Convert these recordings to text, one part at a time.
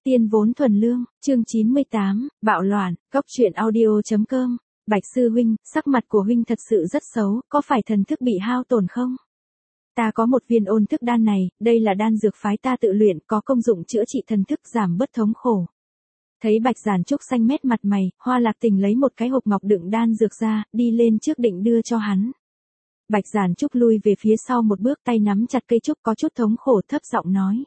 Tiên vốn thuần lương, chương 98, bạo loạn, cóc truyện audio.com. Bạch sư huynh, sắc mặt của huynh thật sự rất xấu, có phải thần thức bị hao tổn không? Ta có một viên ôn thức đan này, đây là đan dược phái ta tự luyện, có công dụng chữa trị thần thức giảm bớt thống khổ. Thấy Bạch Giản Trúc xanh mét mặt mày, Hoa Lạc Tình lấy một cái hộp ngọc đựng đan dược ra, đi lên trước định đưa cho hắn. Bạch Giản Trúc lui về phía sau một bước, tay nắm chặt cây trúc có chút thống khổ, thấp giọng nói.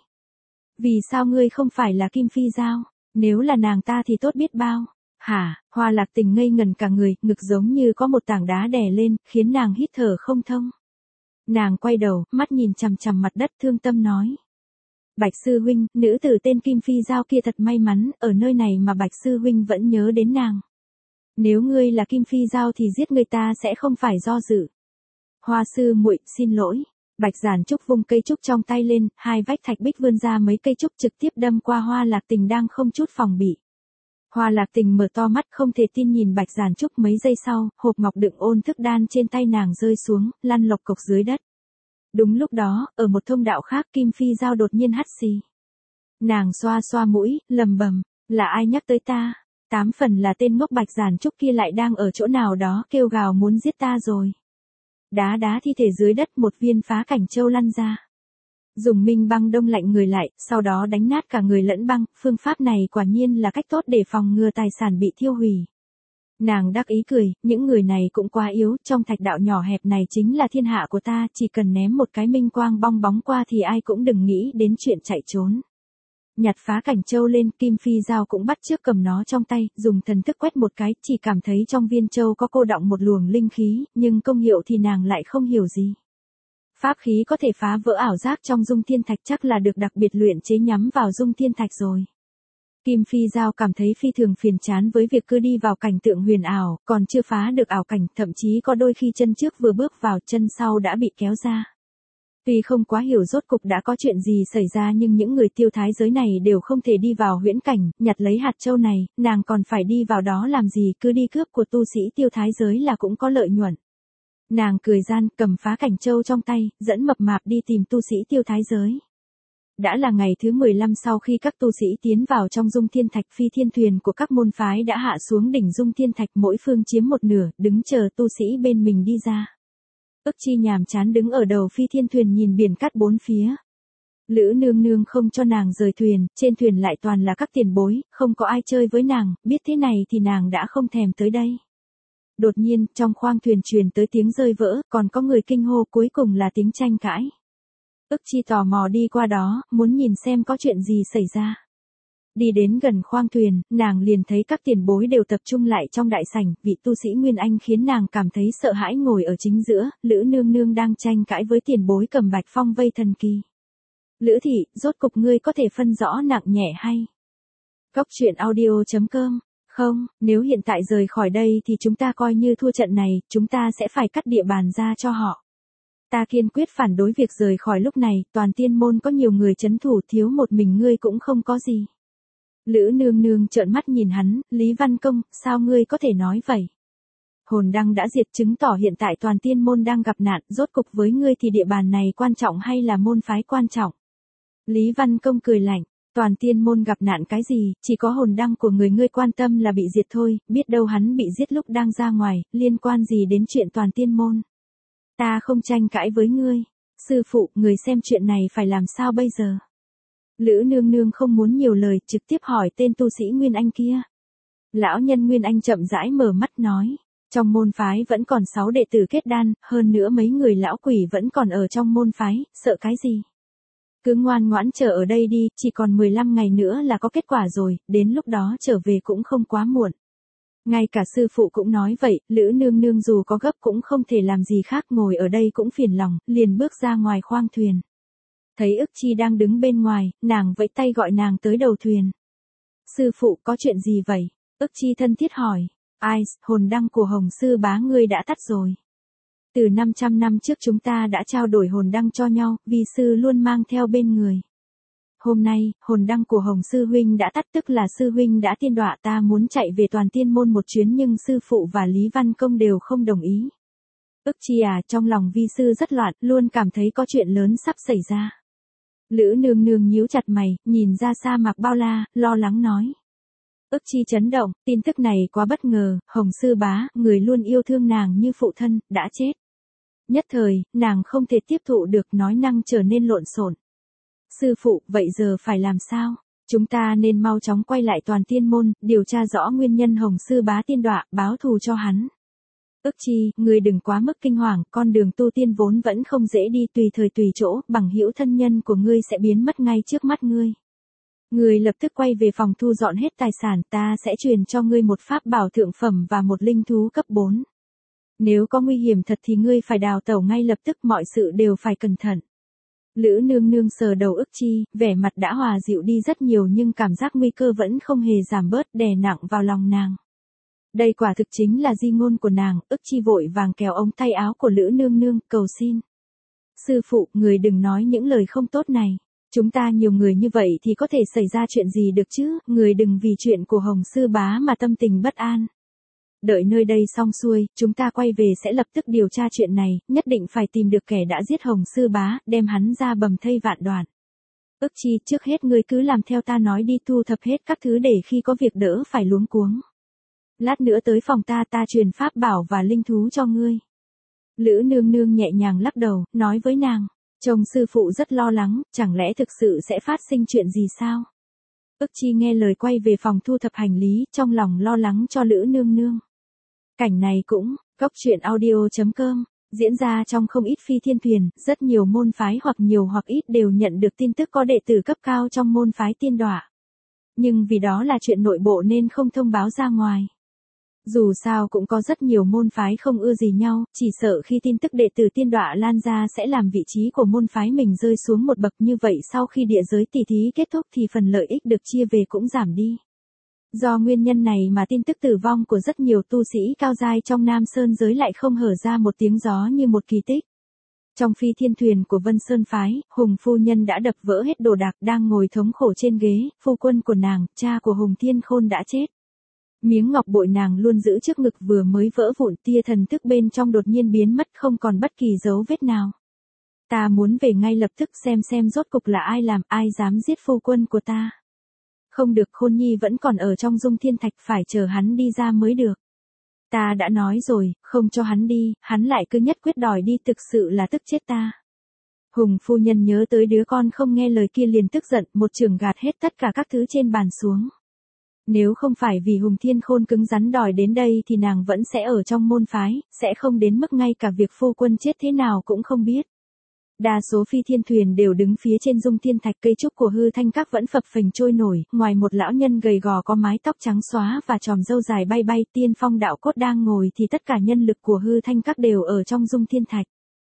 Vì sao ngươi không phải là Kim Phi Giao? Nếu là nàng ta thì tốt biết bao. Hả? Hoa Lạc Tình ngây ngần cả người, ngực giống như có một tảng đá đè lên, khiến nàng hít thở không thông. Nàng quay đầu, mắt nhìn chằm chằm mặt đất, thương tâm nói. Bạch sư huynh, nữ tử tên Kim Phi Giao kia thật may mắn, ở nơi này mà Bạch sư huynh vẫn nhớ đến nàng. Nếu ngươi là Kim Phi Giao thì giết người ta sẽ không phải do dự. Hoa sư muội, xin lỗi. Bạch Giản Trúc vung cây trúc trong tay lên, hai vách thạch bích vươn ra mấy cây trúc trực tiếp đâm qua Hoa Lạc Tình đang không chút phòng bị. Hoa Lạc Tình mở to mắt không thể tin nhìn Bạch Giản Trúc, mấy giây sau, hộp ngọc đựng ôn thức đan trên tay nàng rơi xuống, lăn lộc cộc dưới đất. Đúng lúc đó, ở một thông đạo khác Kim Phi Giao đột nhiên hắt xì. Nàng xoa xoa mũi, lầm bầm, là ai nhắc tới ta? 8 phần là tên ngốc Bạch Giản Trúc kia lại đang ở chỗ nào đó kêu gào muốn giết ta rồi. Đá đá thi thể dưới đất, một viên phá cảnh châu lăn ra. Dùng minh băng đông lạnh người lại, sau đó đánh nát cả người lẫn băng, phương pháp này quả nhiên là cách tốt để phòng ngừa tài sản bị thiêu hủy. Nàng đắc ý cười, những người này cũng quá yếu, trong thạch đạo nhỏ hẹp này chính là thiên hạ của ta, chỉ cần ném một cái minh quang bong bóng qua thì ai cũng đừng nghĩ đến chuyện chạy trốn. Nhặt phá cảnh châu lên, Kim Phi Giao cũng bắt chước cầm nó trong tay, dùng thần thức quét một cái, chỉ cảm thấy trong viên châu có cô đọng một luồng linh khí, nhưng công hiệu thì nàng lại không hiểu gì. Pháp khí có thể phá vỡ ảo giác trong dung thiên thạch chắc là được đặc biệt luyện chế nhắm vào dung thiên thạch rồi. Kim Phi Giao cảm thấy phi thường phiền chán với việc cứ đi vào cảnh tượng huyền ảo, còn chưa phá được ảo cảnh, thậm chí có đôi khi chân trước vừa bước vào chân sau đã bị kéo ra. Tuy không quá hiểu rốt cục đã có chuyện gì xảy ra nhưng những người tiêu thái giới này đều không thể đi vào huyễn cảnh, nhặt lấy hạt châu này, nàng còn phải đi vào đó làm gì, cứ đi cướp của tu sĩ tiêu thái giới là cũng có lợi nhuận. Nàng cười gian, cầm phá cảnh châu trong tay, dẫn mập mạp đi tìm tu sĩ tiêu thái giới. Đã là ngày thứ 15 sau khi các tu sĩ tiến vào trong dung thiên thạch, phi thiên thuyền của các môn phái đã hạ xuống đỉnh dung thiên thạch, mỗi phương chiếm một nửa, đứng chờ tu sĩ bên mình đi ra. Ức Chi nhàm chán đứng ở đầu phi thiên thuyền nhìn biển cát bốn phía. Lữ nương nương không cho nàng rời thuyền, trên thuyền lại toàn là các tiền bối, không có ai chơi với nàng, biết thế này thì nàng đã không thèm tới đây. Đột nhiên, trong khoang thuyền truyền tới tiếng rơi vỡ, còn có người kinh hô, cuối cùng là tiếng tranh cãi. Ức Chi tò mò đi qua đó, muốn nhìn xem có chuyện gì xảy ra. Đi đến gần khoang thuyền, nàng liền thấy các tiền bối đều tập trung lại trong đại sảnh, vị tu sĩ Nguyên Anh khiến nàng cảm thấy sợ hãi ngồi ở chính giữa, Lữ nương nương đang tranh cãi với tiền bối cầm bạch phong vây thần kỳ. Lữ thị, rốt cục ngươi có thể phân rõ nặng nhẹ hay? Cóc truyện audio.com. Không, nếu hiện tại rời khỏi đây thì chúng ta coi như thua trận này, chúng ta sẽ phải cắt địa bàn ra cho họ. Ta kiên quyết phản đối việc rời khỏi lúc này, toàn tiên môn có nhiều người trấn thủ, thiếu một mình ngươi cũng không có gì. Lữ nương nương trợn mắt nhìn hắn, Lý Văn Công, sao ngươi có thể nói vậy? Hồn đăng đã diệt, chứng tỏ hiện tại toàn tiên môn đang gặp nạn, rốt cục với ngươi thì địa bàn này quan trọng hay là môn phái quan trọng? Lý Văn Công cười lạnh, toàn tiên môn gặp nạn cái gì, chỉ có hồn đăng của người ngươi quan tâm là bị diệt thôi, biết đâu hắn bị giết lúc đang ra ngoài, liên quan gì đến chuyện toàn tiên môn? Ta không tranh cãi với ngươi. Sư phụ, người xem chuyện này phải làm sao bây giờ? Lữ nương nương không muốn nhiều lời, trực tiếp hỏi tên tu sĩ Nguyên Anh kia. Lão nhân Nguyên Anh chậm rãi mở mắt nói. Trong môn phái vẫn còn 6 đệ tử kết đan, hơn nữa mấy người lão quỷ vẫn còn ở trong môn phái, sợ cái gì? Cứ ngoan ngoãn chờ ở đây đi, chỉ còn 15 ngày nữa là có kết quả rồi, đến lúc đó trở về cũng không quá muộn. Ngay cả sư phụ cũng nói vậy, Lữ nương nương dù có gấp cũng không thể làm gì khác, ngồi ở đây cũng phiền lòng, liền bước ra ngoài khoang thuyền. Thấy Ức Chi đang đứng bên ngoài, nàng vẫy tay gọi nàng tới đầu thuyền. Sư phụ, có chuyện gì vậy? Ức Chi thân thiết hỏi. Ai, hồn đăng của Hồng sư bá ngươi đã tắt rồi. Từ 500 năm trước chúng ta đã trao đổi hồn đăng cho nhau, vi sư luôn mang theo bên người. Hôm nay, hồn đăng của Hồng sư huynh đã tắt, tức là sư huynh đã tiên đọa, ta muốn chạy về toàn tiên môn một chuyến nhưng sư phụ và Lý Văn Công đều không đồng ý. Ức Chi à, trong lòng vi sư rất loạn, luôn cảm thấy có chuyện lớn sắp xảy ra. Lữ Nương Nương nhíu chặt mày, nhìn ra xa Mạc Bao La, lo lắng nói. Ức Chi chấn động, tin tức này quá bất ngờ, Hồng Sư Bá, người luôn yêu thương nàng như phụ thân, đã chết. Nhất thời, nàng không thể tiếp thụ được, nói năng trở nên lộn xộn. Sư phụ, vậy giờ phải làm sao? Chúng ta nên mau chóng quay lại Toàn Tiên Môn, điều tra rõ nguyên nhân Hồng Sư Bá tiên đọa, báo thù cho hắn. Ức Chi, người đừng quá mức kinh hoàng, con đường tu tiên vốn vẫn không dễ đi, tùy thời tùy chỗ, bằng hữu thân nhân của ngươi sẽ biến mất ngay trước mắt ngươi. Ngươi lập tức quay về phòng thu dọn hết tài sản, ta sẽ truyền cho ngươi một pháp bảo thượng phẩm và một linh thú cấp 4. Nếu có nguy hiểm thật thì ngươi phải đào tẩu ngay lập tức, mọi sự đều phải cẩn thận. Lữ Nương Nương sờ đầu Ức Chi, vẻ mặt đã hòa dịu đi rất nhiều nhưng cảm giác nguy cơ vẫn không hề giảm bớt, đè nặng vào lòng nàng. Đây quả thực chính là di ngôn của nàng. Ức Chi vội vàng kéo ống tay áo của Lữ Nương Nương, cầu xin. Sư phụ, người đừng nói những lời không tốt này. Chúng ta nhiều người như vậy thì có thể xảy ra chuyện gì được chứ, người đừng vì chuyện của Hồng Sư Bá mà tâm tình bất an. Đợi nơi đây xong xuôi, chúng ta quay về sẽ lập tức điều tra chuyện này, nhất định phải tìm được kẻ đã giết Hồng Sư Bá, đem hắn ra bầm thây vạn đoạn. Ức Chi, trước hết ngươi cứ làm theo ta nói đi, thu thập hết các thứ để khi có việc đỡ phải luống cuống. Lát nữa tới phòng ta truyền pháp bảo và linh thú cho ngươi. Lữ Nương Nương nhẹ nhàng lắc đầu, nói với nàng. Chồng sư phụ rất lo lắng, chẳng lẽ thực sự sẽ phát sinh chuyện gì sao? Ức Chi nghe lời quay về phòng thu thập hành lý, trong lòng lo lắng cho Lữ Nương Nương. Cảnh này cũng, goctruyện.audio.com, diễn ra trong không ít phi thiên thuyền, rất nhiều môn phái hoặc nhiều hoặc ít đều nhận được tin tức có đệ tử cấp cao trong môn phái tiên đọa. Nhưng vì đó là chuyện nội bộ nên không thông báo ra ngoài. Dù sao cũng có rất nhiều môn phái không ưa gì nhau, chỉ sợ khi tin tức đệ tử tiên đọa lan ra sẽ làm vị trí của môn phái mình rơi xuống một bậc, như vậy sau khi địa giới tỷ thí kết thúc thì phần lợi ích được chia về cũng giảm đi. Do nguyên nhân này mà tin tức tử vong của rất nhiều tu sĩ cao giai trong Nam Sơn giới lại không hở ra một tiếng gió như một kỳ tích. Trong phi thiên thuyền của Vân Sơn phái, Hùng phu nhân đã đập vỡ hết đồ đạc, đang ngồi thống khổ trên ghế, phu quân của nàng, cha của Hùng Thiên Khôn đã chết. Miếng ngọc bội nàng luôn giữ trước ngực vừa mới vỡ vụn, tia thần thức bên trong đột nhiên biến mất, không còn bất kỳ dấu vết nào. Ta muốn về ngay lập tức xem rốt cục là ai làm, ai dám giết phu quân của ta. Không được, Khôn Nhi vẫn còn ở trong Dung Thiên Thạch, phải chờ hắn đi ra mới được. Ta đã nói rồi, không cho hắn đi, hắn lại cứ nhất quyết đòi đi, thực sự là tức chết ta. Hùng phu nhân nhớ tới đứa con không nghe lời kia liền tức giận, một chưởng gạt hết tất cả các thứ trên bàn xuống. Nếu không phải vì Hùng Thiên Khôn cứng rắn đòi đến đây thì nàng vẫn sẽ ở trong môn phái, sẽ không đến mức ngay cả việc phu quân chết thế nào cũng không biết. Đa số phi thiên thuyền đều đứng phía trên Dung Thiên Thạch, cây trúc của Hư Thanh Các vẫn phập phềnh trôi nổi, ngoài một lão nhân gầy gò có mái tóc trắng xóa và chòm râu dài bay bay, Tiên Phong Đạo Cốt đang ngồi thì tất cả nhân lực của Hư Thanh Các đều ở trong Dung Thiên Thạch.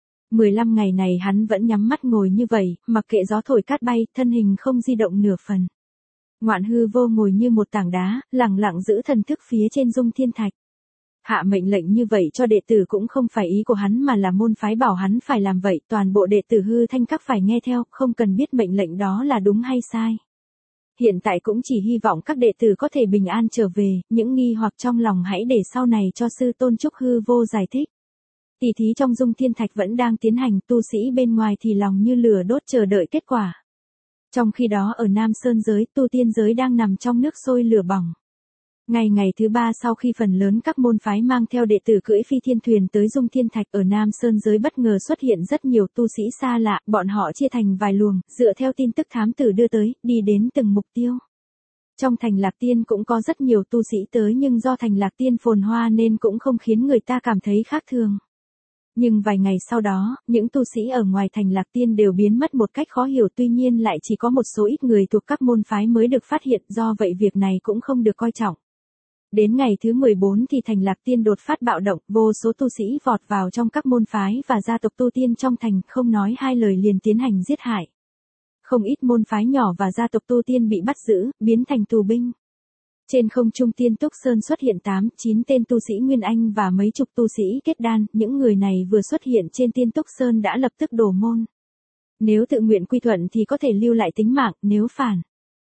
15 ngày này hắn vẫn nhắm mắt ngồi như vậy, mặc kệ gió thổi cát bay, thân hình không di động nửa phần. Ngoạn Hư Vô ngồi như một tảng đá, lặng lặng giữ thần thức phía trên Dung Thiên Thạch. Hạ mệnh lệnh như vậy cho đệ tử cũng không phải ý của hắn mà là môn phái bảo hắn phải làm vậy, toàn bộ đệ tử Hư Thanh Các phải nghe theo, không cần biết mệnh lệnh đó là đúng hay sai. Hiện tại cũng chỉ hy vọng các đệ tử có thể bình an trở về, những nghi hoặc trong lòng hãy để sau này cho sư tôn Trúc Hư Vô giải thích. Tỷ thí trong Dung Thiên Thạch vẫn đang tiến hành, tu sĩ bên ngoài thì lòng như lửa đốt chờ đợi kết quả. Trong khi đó ở Nam Sơn giới, tu tiên giới đang nằm trong nước sôi lửa bỏng. Ngày thứ 3 sau khi phần lớn các môn phái mang theo đệ tử cưỡi phi thiên thuyền tới Dung Thiên Thạch, ở Nam Sơn giới bất ngờ xuất hiện rất nhiều tu sĩ xa lạ, bọn họ chia thành vài luồng, dựa theo tin tức thám tử đưa tới, đi đến từng mục tiêu. Trong thành Lạc Tiên cũng có rất nhiều tu sĩ tới, nhưng do thành Lạc Tiên phồn hoa nên cũng không khiến người ta cảm thấy khác thường. Nhưng vài ngày sau đó, những tu sĩ ở ngoài thành Lạc Tiên đều biến mất một cách khó hiểu, tuy nhiên lại chỉ có một số ít người thuộc các môn phái mới được phát hiện, do vậy việc này cũng không được coi trọng. Đến ngày thứ 14 thì thành Lạc Tiên đột phát bạo động, vô số tu sĩ vọt vào trong các môn phái và gia tộc tu tiên trong thành, không nói hai lời liền tiến hành giết hại. Không ít môn phái nhỏ và gia tộc tu tiên bị bắt giữ, biến thành tù binh. Trên không trung Tiên Túc Sơn xuất hiện 8-9 tên tu sĩ Nguyên Anh và mấy chục tu sĩ kết đan, những người này vừa xuất hiện trên Tiên Túc Sơn đã lập tức đổ môn. Nếu tự nguyện quy thuận thì có thể lưu lại tính mạng, nếu phản.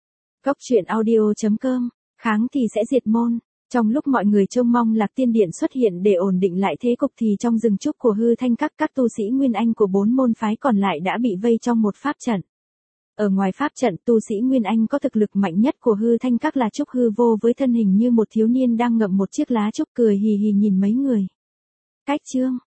Goctruyện.audio.com, kháng thì sẽ diệt môn. Trong lúc mọi người trông mong Lạc Tiên Điện xuất hiện để ổn định lại thế cục thì trong rừng trúc của Hư Thanh Các, các tu sĩ Nguyên Anh của 4 môn phái còn lại đã bị vây trong một pháp trận. Ở ngoài pháp trận, tu sĩ Nguyên Anh có thực lực mạnh nhất của hư thanh các là Trúc Hư Vô với thân hình như một thiếu niên đang ngậm một chiếc lá trúc cười hì hì nhìn mấy người. Cách chương